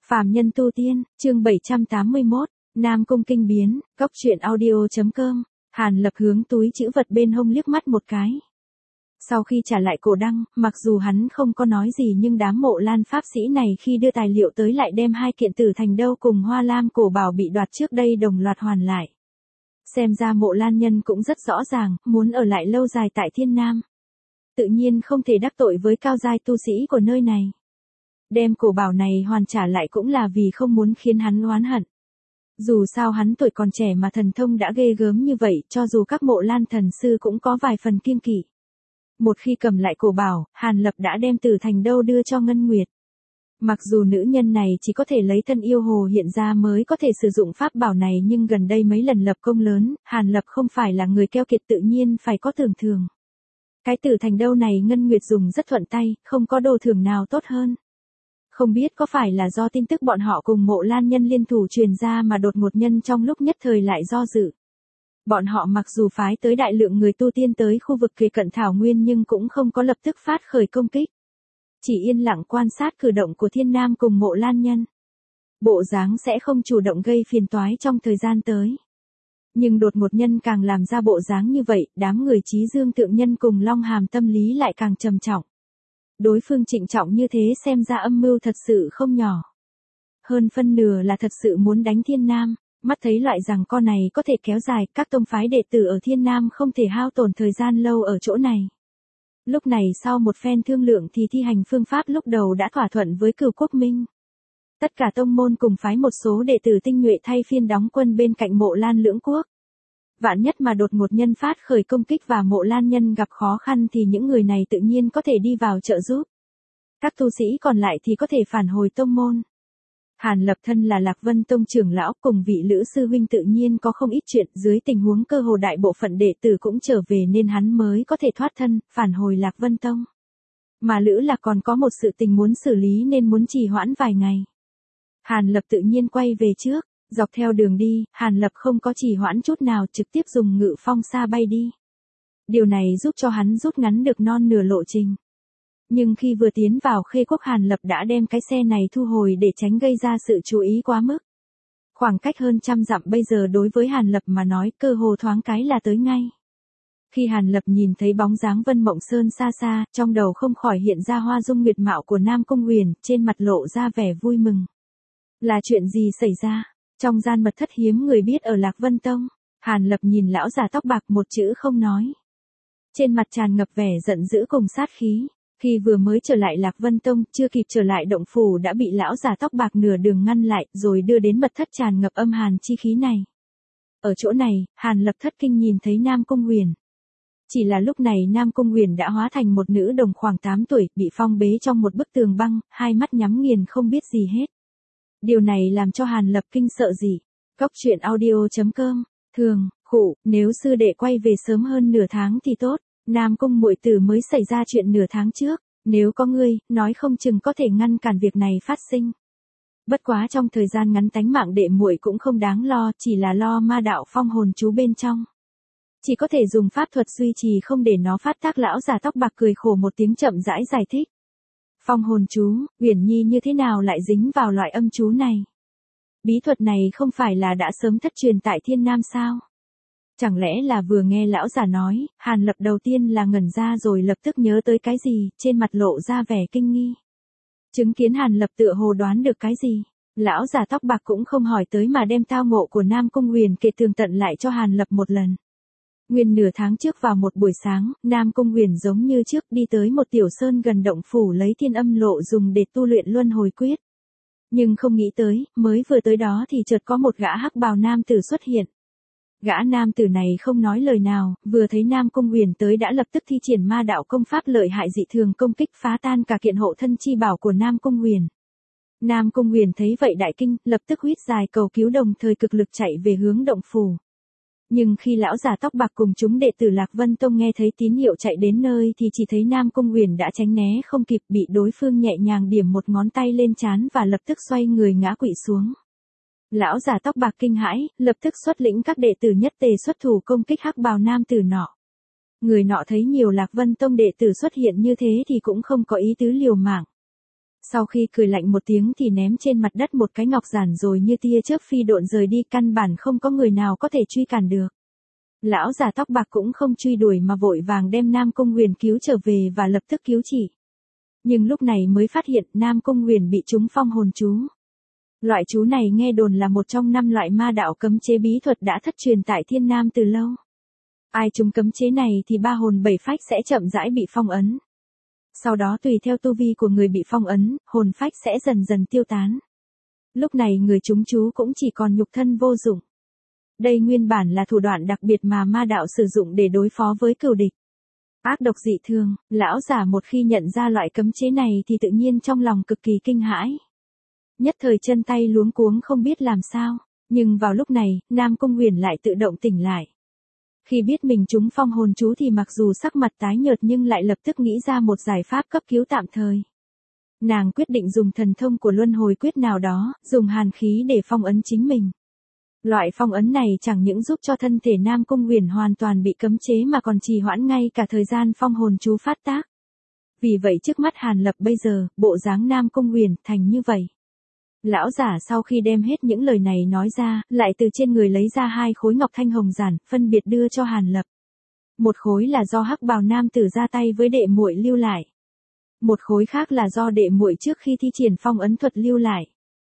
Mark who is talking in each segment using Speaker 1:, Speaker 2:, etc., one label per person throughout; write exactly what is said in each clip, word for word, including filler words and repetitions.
Speaker 1: Phàm nhân tu tiên, chương bảy trăm tám mươi mốt, Nam Cung kinh biến, góc truyện audio.com, Hàn Lập hướng túi trữ vật bên hông liếc mắt một cái. Sau khi trả lại cổ đăng, mặc dù hắn không có nói gì nhưng đám Mộ Lan pháp sĩ này khi đưa tài liệu tới lại đem hai kiện Tử Thành Đâu cùng Hoa Lam cổ bảo bị đoạt trước đây đồng loạt hoàn lại. Xem ra Mộ Lan nhân cũng rất rõ ràng, muốn ở lại lâu dài tại Thiên Nam. Tự nhiên không thể đắc tội với cao giai tu sĩ của nơi này. Đem cổ bảo này hoàn trả lại cũng là vì không muốn khiến hắn oán hận. Dù sao hắn tuổi còn trẻ mà thần thông đã ghê gớm như vậy, cho dù các Mộ Lan thần sư cũng có vài phần kiêng kỵ. Một khi cầm lại cổ bảo, Hàn Lập đã đem Tử Thành Đâu đưa cho Ngân Nguyệt. Mặc dù nữ nhân này chỉ có thể lấy thân yêu hồ hiện ra mới có thể sử dụng pháp bảo này, nhưng gần đây mấy lần lập công lớn, Hàn Lập không phải là người keo kiệt, tự nhiên phải có tưởng thưởng. Cái Tử Thành Đâu này Ngân Nguyệt dùng rất thuận tay, không có đồ thưởng nào tốt hơn. Không biết có phải là do tin tức bọn họ cùng Mộ Lan nhân liên thủ truyền ra mà đột ngột nhân trong lúc nhất thời lại do dự. Bọn họ mặc dù phái tới đại lượng người tu tiên tới khu vực kề cận Thảo Nguyên nhưng cũng không có lập tức phát khởi công kích. Chỉ yên lặng quan sát cử động của Thiên Nam cùng Mộ Lan nhân. Bộ dáng sẽ không chủ động gây phiền toái trong thời gian tới. Nhưng đột ngột nhân càng làm ra bộ dáng như vậy, đám người Chí Dương Tượng Nhân cùng Long Hàm tâm lý lại càng trầm trọng. Đối phương trịnh trọng như thế xem ra âm mưu thật sự không nhỏ. Hơn phân nửa là thật sự muốn đánh Thiên Nam, mắt thấy loại rằng con này có thể kéo dài, các tông phái đệ tử ở Thiên Nam không thể hao tổn thời gian lâu ở chỗ này. Lúc này sau một phen thương lượng thì thi hành phương pháp lúc đầu đã thỏa thuận với Cửu Quốc Minh. Tất cả tông môn cùng phái một số đệ tử tinh nhuệ thay phiên đóng quân bên cạnh Mộ Lan lưỡng quốc. Vạn nhất mà đột ngột nhân phát khởi công kích và Mộ Lan nhân gặp khó khăn thì những người này tự nhiên có thể đi vào trợ giúp. Các tu sĩ còn lại thì có thể phản hồi tông môn. Hàn Lập thân là Lạc Vân Tông trưởng lão, cùng vị Lữ sư huynh tự nhiên có không ít chuyện, dưới tình huống cơ hồ đại bộ phận đệ tử cũng trở về nên hắn mới có thể thoát thân, phản hồi Lạc Vân Tông. Mà Lữ là còn có một sự tình muốn xử lý nên muốn trì hoãn vài ngày. Hàn Lập tự nhiên quay về trước, dọc theo đường đi, Hàn Lập không có trì hoãn chút nào, trực tiếp dùng ngự phong xa bay đi. Điều này giúp cho hắn rút ngắn được non nửa lộ trình. Nhưng khi vừa tiến vào Khê Quốc, Hàn Lập đã đem cái xe này thu hồi để tránh gây ra sự chú ý quá mức. Khoảng cách hơn trăm dặm bây giờ đối với Hàn Lập mà nói cơ hồ thoáng cái là tới ngay. Khi Hàn Lập nhìn thấy bóng dáng Vân Mộng Sơn xa xa, trong đầu không khỏi hiện ra hoa dung nguyệt mạo của Nam Cung Huyền, trên mặt lộ ra vẻ vui mừng. Là chuyện gì xảy ra? Trong gian mật thất hiếm người biết ở Lạc Vân Tông, Hàn Lập nhìn lão già tóc bạc một chữ không nói. Trên mặt tràn ngập vẻ giận dữ cùng sát khí. Khi vừa mới trở lại Lạc Vân Tông, chưa kịp trở lại động phủ đã bị lão già tóc bạc nửa đường ngăn lại, rồi đưa đến mật thất tràn ngập âm hàn chi khí này. Ở chỗ này, Hàn Lập thất kinh nhìn thấy Nam Cung Huyền. Chỉ là lúc này Nam Cung Huyền đã hóa thành một nữ đồng khoảng tám tuổi, bị phong bế trong một bức tường băng, hai mắt nhắm nghiền không biết gì hết. Điều này làm cho Hàn Lập kinh sợ gì. Góc truyện audio.com, thường, khụ, nếu sư đệ quay về sớm hơn nửa tháng thì tốt. Nam Cung muội tử mới xảy ra chuyện nửa tháng trước, nếu có ngươi, nói không chừng có thể ngăn cản việc này phát sinh. Bất quá trong thời gian ngắn tánh mạng đệ muội cũng không đáng lo, chỉ là lo ma đạo phong hồn chú bên trong. Chỉ có thể dùng pháp thuật duy trì không để nó phát tác. Lão già tóc bạc cười khổ một tiếng chậm rãi giải thích. Phong hồn chú, Uyển Nhi như thế nào lại dính vào loại âm chú này? Bí thuật này không phải là đã sớm thất truyền tại Thiên Nam sao? Chẳng lẽ là vừa nghe lão già nói, Hàn Lập đầu tiên là ngẩn ra rồi lập tức nhớ tới cái gì, trên mặt lộ ra vẻ kinh nghi. Chứng kiến Hàn Lập tựa hồ đoán được cái gì, lão già tóc bạc cũng không hỏi tới mà đem tao ngộ của Nam Cung Huyền kể tường tận lại cho Hàn Lập một lần. Nguyên nửa tháng trước vào một buổi sáng, Nam Cung Huyền giống như trước đi tới một tiểu sơn gần động phủ lấy thiên âm lộ dùng để tu luyện luân hồi quyết. Nhưng không nghĩ tới, mới vừa tới đó thì chợt có một gã hắc bào nam tử xuất hiện. Gã nam tử này không nói lời nào, vừa thấy Nam Cung Huyền tới đã lập tức thi triển ma đạo công pháp lợi hại dị thường công kích phá tan cả kiện hộ thân chi bảo của Nam Cung Huyền. Nam Cung Huyền thấy vậy đại kinh, lập tức huýt dài cầu cứu, đồng thời cực lực chạy về hướng động phủ. Nhưng khi lão già tóc bạc cùng chúng đệ tử Lạc Vân Tông nghe thấy tín hiệu chạy đến nơi thì chỉ thấy Nam Cung Huyền đã tránh né không kịp, bị đối phương nhẹ nhàng điểm một ngón tay lên trán và lập tức xoay người ngã quỵ xuống. Lão già tóc bạc kinh hãi, lập tức xuất lĩnh các đệ tử nhất tề xuất thủ công kích hắc bào nam tử nọ. Người nọ thấy nhiều Lạc Vân Tông đệ tử xuất hiện như thế thì cũng không có ý tứ liều mạng. Sau khi cười lạnh một tiếng thì ném trên mặt đất một cái ngọc giản rồi như tia chớp phi độn rời đi, căn bản không có người nào có thể truy cản được. Lão già tóc bạc cũng không truy đuổi mà vội vàng đem Nam Cung Huyền cứu trở về và lập tức cứu chỉ. Nhưng lúc này mới phát hiện Nam Cung Huyền bị trúng phong hồn chú. Loại chú này nghe đồn là một trong năm loại ma đạo cấm chế bí thuật đã thất truyền tại Thiên Nam từ lâu. Ai trúng cấm chế này thì ba hồn bảy phách sẽ chậm rãi bị phong ấn. Sau đó tùy theo tu vi của người bị phong ấn, hồn phách sẽ dần dần tiêu tán. Lúc này người trúng chú cũng chỉ còn nhục thân vô dụng. Đây nguyên bản là thủ đoạn đặc biệt mà ma đạo sử dụng để đối phó với cừu địch. Ác độc dị thường, lão giả một khi nhận ra loại cấm chế này thì tự nhiên trong lòng cực kỳ kinh hãi. Nhất thời chân tay luống cuống không biết làm sao, nhưng vào lúc này, Nam Cung Huyền lại tự động tỉnh lại. Khi biết mình trúng phong hồn chú thì mặc dù sắc mặt tái nhợt nhưng lại lập tức nghĩ ra một giải pháp cấp cứu tạm thời. Nàng quyết định dùng thần thông của luân hồi quyết nào đó, dùng hàn khí để phong ấn chính mình. Loại phong ấn này chẳng những giúp cho thân thể Nam Cung Huyền hoàn toàn bị cấm chế mà còn trì hoãn ngay cả thời gian phong hồn chú phát tác. Vì vậy trước mắt Hàn Lập bây giờ, bộ dáng Nam Cung Huyền thành như vậy. Lão giả sau khi đem hết những lời này nói ra, lại từ trên người lấy ra hai khối ngọc thanh hồng giản, phân biệt đưa cho Hàn Lập. Một khối là do hắc bào nam tử ra tay với đệ muội lưu lại. Một khối khác là do đệ muội trước khi thi triển phong ấn thuật lưu lại.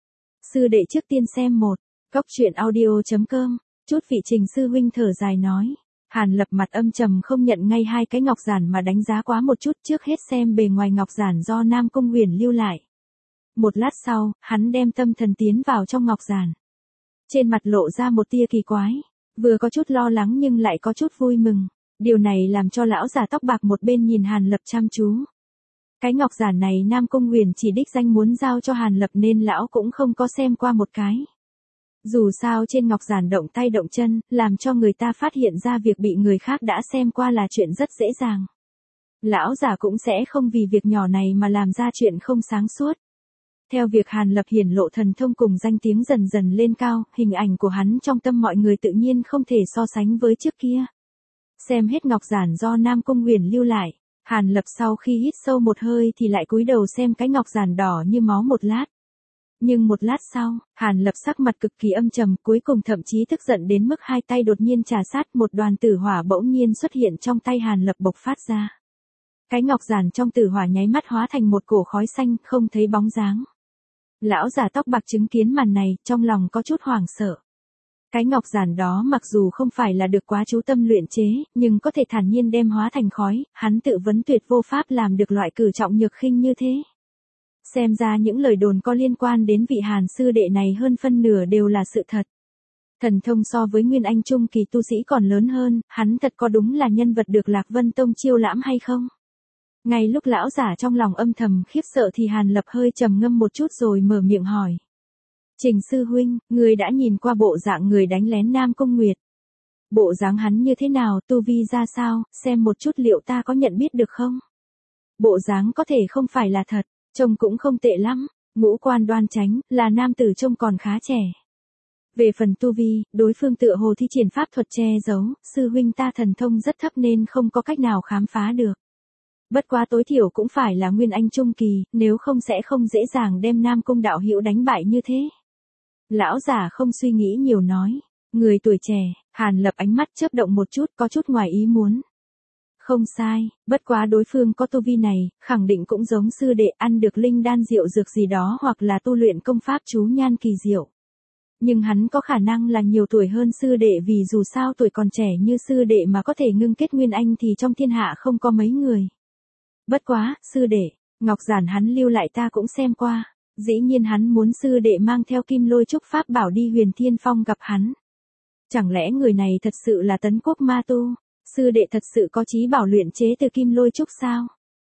Speaker 1: Sư đệ trước tiên xem một. Cốc truyện audio chấm com, chút vị Trình sư huynh thở dài nói. Hàn Lập mặt âm trầm không nhận ngay hai cái ngọc giản mà đánh giá quá một chút, trước hết xem bề ngoài ngọc giản do Nam Cung Huyền lưu lại. Một lát sau, hắn đem tâm thần tiến vào trong ngọc giản. Trên mặt lộ ra một tia kỳ quái, vừa có chút lo lắng nhưng lại có chút vui mừng. Điều này làm cho lão già tóc bạc một bên nhìn Hàn Lập chăm chú. Cái ngọc giản này Nam Cung Huyền chỉ đích danh muốn giao cho Hàn Lập nên lão cũng không có xem qua một cái. Dù sao trên ngọc giản động tay động chân, làm cho người ta phát hiện ra việc bị người khác đã xem qua là chuyện rất dễ dàng. Lão già cũng sẽ không vì việc nhỏ này mà làm ra chuyện không sáng suốt. Theo việc Hàn Lập hiển lộ thần thông cùng danh tiếng dần dần lên cao, hình ảnh của hắn trong tâm mọi người tự nhiên không thể so sánh với trước kia. Xem hết ngọc giản do Nam Cung Huyền lưu lại, Hàn Lập sau khi hít sâu một hơi thì lại cúi đầu xem cái ngọc giản đỏ như máu một lát. Nhưng một lát sau, Hàn Lập sắc mặt cực kỳ âm trầm, cuối cùng thậm chí tức giận đến mức hai tay đột nhiên trà sát, một đoàn tử hỏa bỗng nhiên xuất hiện trong tay Hàn Lập bộc phát ra. Cái ngọc giản trong tử hỏa nháy mắt hóa thành một cổ khói xanh, không thấy bóng dáng. Lão già tóc bạc chứng kiến màn này, trong lòng có chút hoảng sợ. Cái ngọc giản đó mặc dù không phải là được quá chú tâm luyện chế, nhưng có thể thản nhiên đem hóa thành khói, hắn tự vấn tuyệt vô pháp làm được loại cử trọng nhược khinh như thế. Xem ra những lời đồn có liên quan đến vị Hàn sư đệ này hơn phân nửa đều là sự thật. Thần thông so với Nguyên Anh trung kỳ tu sĩ còn lớn hơn, hắn thật có đúng là nhân vật được Lạc Vân Tông chiêu lãm hay không? Ngay lúc lão giả trong lòng âm thầm khiếp sợ thì Hàn Lập hơi trầm ngâm một chút rồi mở miệng hỏi. Trình sư huynh, người đã nhìn qua bộ dạng người đánh lén Nam Cung Nguyệt. Bộ dáng hắn như thế nào, tu vi ra sao, xem một chút liệu ta có nhận biết được không? Bộ dáng có thể không phải là thật, trông cũng không tệ lắm, ngũ quan đoan chánh, là nam tử trông còn khá trẻ. Về phần tu vi, đối phương tựa hồ thi triển pháp thuật che giấu, sư huynh ta thần thông rất thấp nên không có cách nào khám phá được. Bất quá tối thiểu cũng phải là Nguyên Anh trung kỳ, nếu không sẽ không dễ dàng đem Nam Cung đạo hữu đánh bại như thế. Lão già không suy nghĩ nhiều nói, người tuổi trẻ, Hàn Lập ánh mắt chớp động một chút, có chút ngoài ý muốn. Không sai, bất quá đối phương có tu vi này, khẳng định cũng giống sư đệ, ăn được linh đan diệu dược gì đó hoặc là tu luyện công pháp chú nhan kỳ diệu. Nhưng hắn có khả năng là nhiều tuổi hơn sư đệ, vì dù sao tuổi còn trẻ như sư đệ mà có thể ngưng kết Nguyên Anh thì trong thiên hạ không có mấy người. Bất quá, sư đệ, ngọc giản hắn lưu lại ta cũng xem qua, dĩ nhiên hắn muốn sư đệ mang theo Kim Lôi Trúc pháp bảo đi Huyền Thiên Phong gặp hắn. Chẳng lẽ người này thật sự là Tấn Quốc ma tu, sư đệ thật sự có chí bảo luyện chế từ Kim Lôi Trúc sao?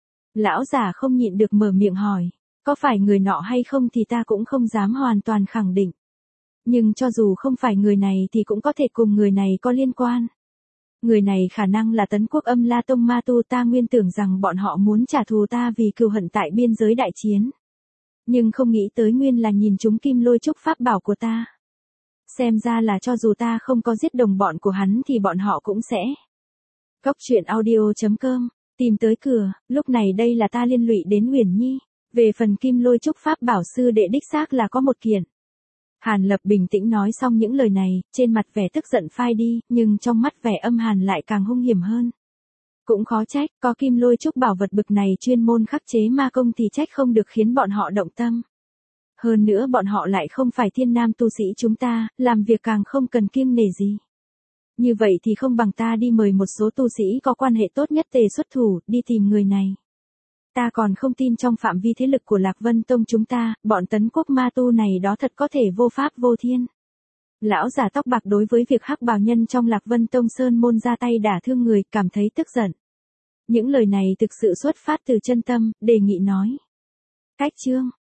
Speaker 1: Lão già không nhịn được mở miệng hỏi, có phải người nọ hay không thì ta cũng không dám hoàn toàn khẳng định. Nhưng cho dù không phải người này thì cũng có thể cùng người này có liên quan. Người này khả năng là Tấn Quốc Âm La Tông ma tu, ta nguyên tưởng rằng bọn họ muốn trả thù ta vì cừu hận tại biên giới đại chiến. Nhưng không nghĩ tới nguyên là nhìn chúng Kim Lôi Trúc pháp bảo của ta. Xem ra là cho dù ta không có giết đồng bọn của hắn thì bọn họ cũng sẽ. Cốc truyện audio chấm com, tìm tới cửa, lúc này đây là ta liên lụy đến Uyển Nhi. Về phần Kim Lôi Trúc Pháp Bảo sư đệ đích xác là có một kiện. Hàn Lập bình tĩnh nói xong những lời này, trên mặt vẻ tức giận phai đi, nhưng trong mắt vẻ âm hàn lại càng hung hiểm hơn. Cũng khó trách, có Kim Lôi Trúc bảo vật bực này chuyên môn khắc chế ma công thì trách không được khiến bọn họ động tâm. Hơn nữa bọn họ lại không phải thiên nam tu sĩ chúng ta, làm việc càng không cần kiêng nể gì. Như vậy thì không bằng ta đi mời một số tu sĩ có quan hệ tốt nhất tề xuất thủ, đi tìm người này. Ta còn không tin trong phạm vi thế lực của Lạc Vân Tông chúng ta, bọn tấn quốc ma tu này đó thật có thể vô pháp vô thiên. Lão giả tóc bạc đối với việc hắc bào nhân trong Lạc Vân Tông Sơn môn ra tay đả thương người, cảm thấy tức giận. Những lời này thực sự xuất phát từ chân tâm, đề nghị nói. Cách chương.